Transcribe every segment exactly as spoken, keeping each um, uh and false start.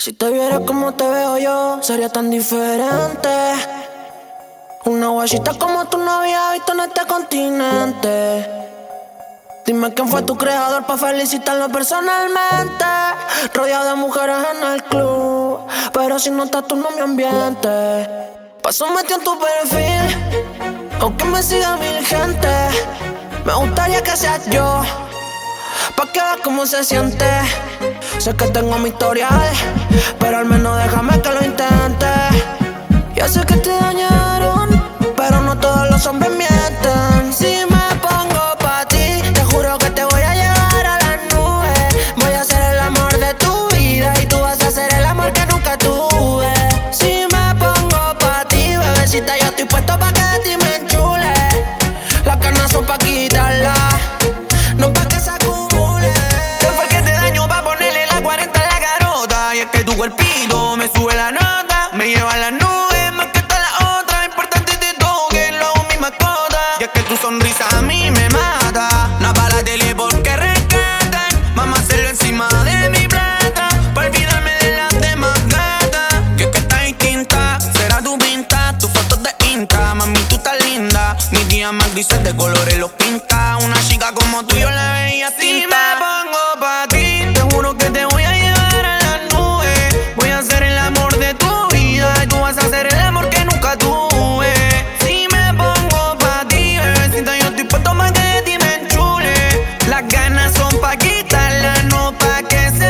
Si te viera como te veo yo, sería tan diferente. Una guachita como tú no había visto en este continente. Dime quién fue tu creador pa' felicitarlo personalmente. Rodeado de mujeres en el club, pero si no estás tú no mi ambiente. Paso metido en tu perfil, aunque me siga mil gente. Me gustaría que seas yo, pa' que veas cómo se siente. Sé que tengo mi historial, pero al menos déjame que lo intente. Ya sé que te dañaron, pero no todos los hombres mienten. Si me pongo pa' ti, te juro que te voy a llevar a las nubes. Voy a ser el amor de tu vida y tú vas a ser el amor que nunca tuve. Si me pongo pa' ti, bebecita, yo estoy puesto pa' que de ti me enchule. Las ganas son pa' quitarlas, no pa' que se acumule. ¿Qué fue que te daño pa' ponerle la cuarenta en la garota? Y es que tu cuerpito me sube la nota, me lleva a las nubes más que todas las otras. Importante te toque, lo hago mi mascota. Y es que tu sonrisa a mí me mata. No pa' la tele porque rescatan. Vamos a hacerlo encima de mi plata, pa' olvidarme de las demás gatas. Y es que estás distinta, será tu pinta, tus fotos de Insta. Mami, tú estás linda, mis días más grises de colores los pinta. Una chica como tú yo la veía tinta. Si me pongo pa' ti, te juro que te voy a llevar a las nubes. Voy a ser el amor de tu vida y tú vas a ser el amor que nunca tuve. Si me pongo pa' ti, bebecita, yo estoy puesto pa' que de ti me enchule. Las ganas son pa' quitarlas, no pa' que se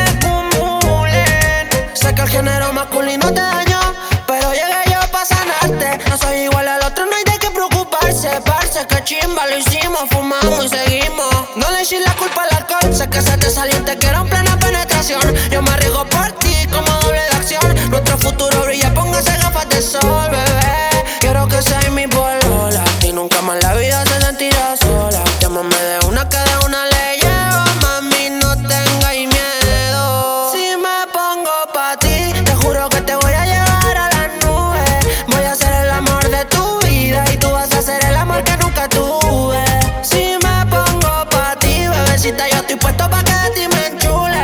acumulen. Sé que el género masculino te dañó, pero llegué yo pa' sanarte. No soy igual al otro, no hay de qué preocuparse. Parce, que chimba, lo hicimos, fumamos y seguimos. No le eches la culpa al alcohol, sé que se te salió y te quiero en plena penetración. Yo me arriesgo por ti como doble de acción. Nuestro futuro brilla, póngase gafas de sol, bebé. Quiero que seas mi polola y nunca más la vida se sentirá sola. Llámame de una que de una le llevo, mami, no tengáis miedo. Si me pongo pa' ti, te juro que te voy a llevar a las nubes. Voy a ser el amor de tu vida y tú vas a ser el amor que nunca tuve. Si me pongo pa' ti, bebecita, yo estoy puesto pa' que de ti me enchule.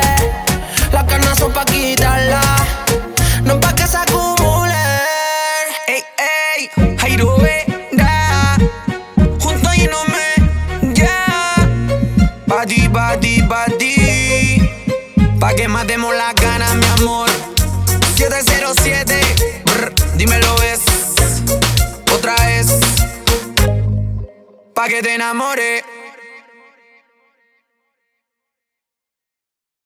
Las ganas son pa' quitarlas, no pa' que se acumulen. Ey, ey, Jairo Vera, junto y no me ya. Pa' ti, pa' ti, pa' ti, pa' que matemos las ganas, mi amor. siete cero siete, brr, dímelo ves, otra vez, pa' que te enamore.